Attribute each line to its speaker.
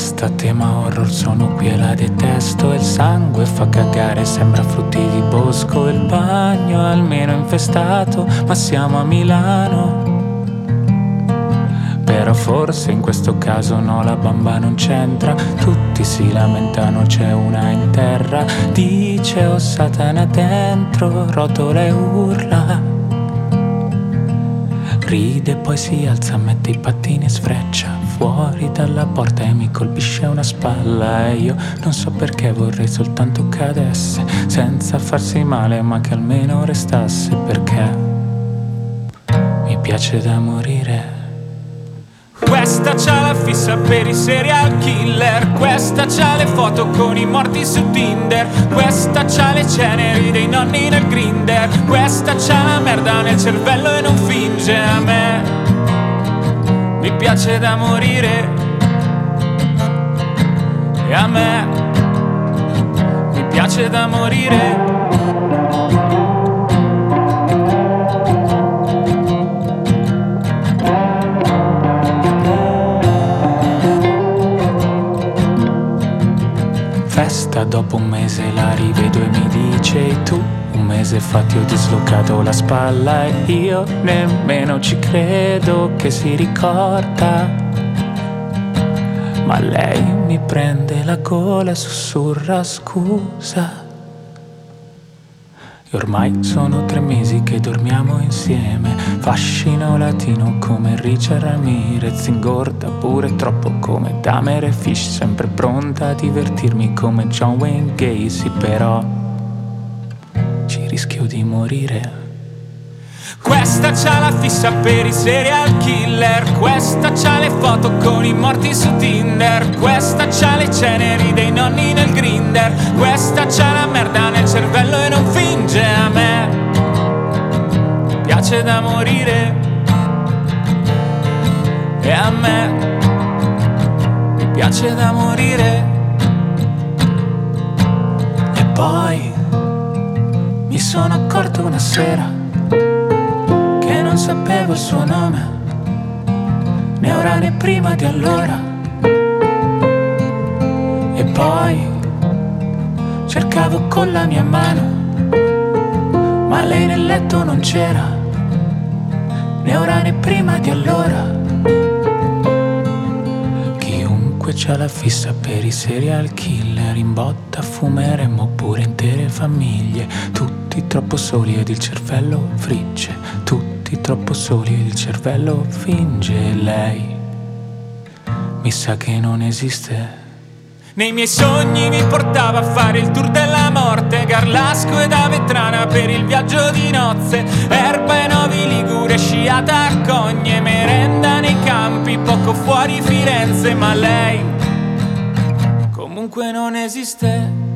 Speaker 1: Questa tema horror sono qui e la detesto. Il sangue fa cagare, sembra frutti di bosco. Il bagno almeno infestato, ma siamo a Milano. Però forse in questo caso no, la bamba non c'entra. Tutti si lamentano, c'è una in terra. Dice oh Satana dentro, rotola e urla. Ride poi si alza, mette i pattini e sfreccia fuori dalla porta e mi colpisce una spalla. E io non so perché vorrei soltanto cadesse, senza farsi male ma che almeno restasse, perché mi piace da morire.
Speaker 2: Questa c'ha la fissa per i serial killer. Questa c'ha le foto con i morti su Tinder. Questa c'ha le ceneri dei nonni nel grinder. Questa c'ha la merda nel cervello e non finge. A me mi piace da morire. E a me mi piace da morire.
Speaker 1: Festa dopo un mese la rivedo e mi dice e tu un mese fa ti ho dislocato la spalla. E io nemmeno ci credo che si ricorda, ma lei mi prende la gola e sussurra scusa. E ormai sono 3 mesi che dormiamo insieme. Fascino latino come Richard Ramirez. Ingorda pure troppo come Dahmer e Fish. Sempre pronta a divertirmi come John Wayne Gacy. Però ci rischio di morire.
Speaker 2: Questa c'ha la fissa per i serial killer. Questa c'ha le foto con i morti su Tinder. Questa c'ha le ceneri dei nonni nel grinder. Questa c'ha la merda nel cervello e non finge. A me mi piace da morire. E a me mi piace da morire.
Speaker 1: E poi mi sono accorto una sera che non sapevo il suo nome, né ora né prima di allora. E poi cercavo con la mia mano, ma lei nel letto non c'era, né ora né prima di allora. Chiunque c'ha la fissa per i serial killer, in botta fumeremmo pure intere famiglie. Tutti troppo soli ed il cervello frigge, tutti troppo soli ed il cervello finge. Lei mi sa che non esiste.
Speaker 2: Nei miei sogni mi portava a fare il tour della morte, Garlasco ed Avetrana per il viaggio di nozze. Erba e Novi Ligure, sciata a Cogne, merenda nei campi poco fuori Firenze. Ma lei comunque non esiste.